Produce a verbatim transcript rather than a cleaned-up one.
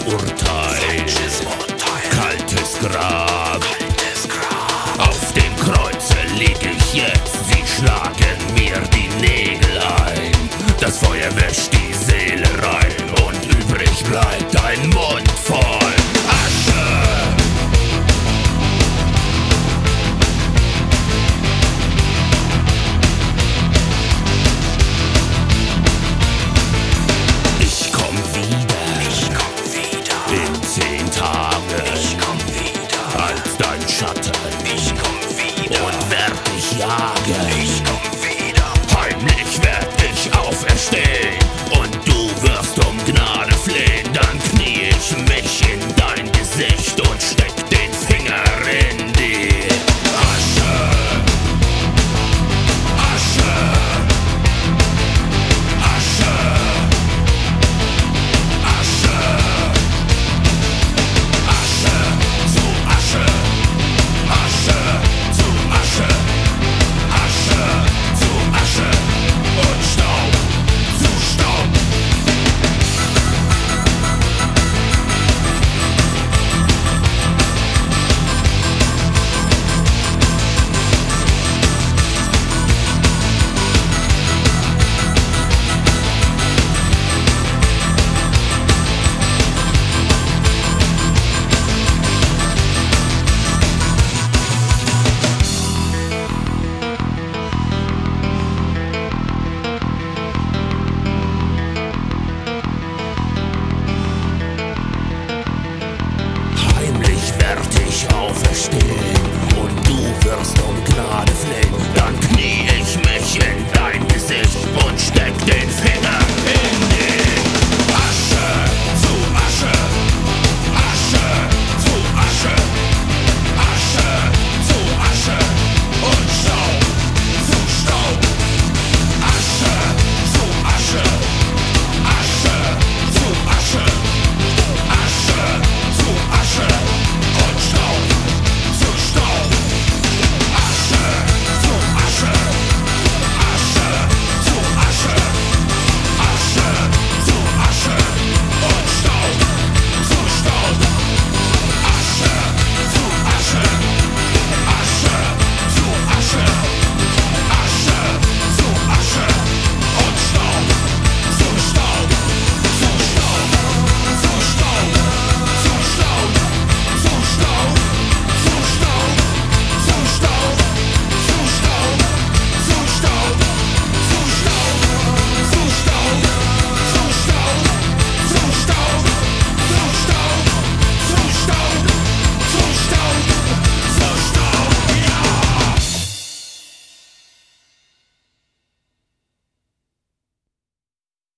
Urteil, kaltes Grab. Auf dem Kreuze lieg ich jetzt, sie schlagen mir die Nägel ein. Das Feuer wäscht die Seele rein und übrig bleibt ein Mund voll Asche. Ich komm wieder, Ich komm wieder, in zehn Tagen, ich komm wieder, als dein Schatten ich komm wieder, und werd dich jagen. ich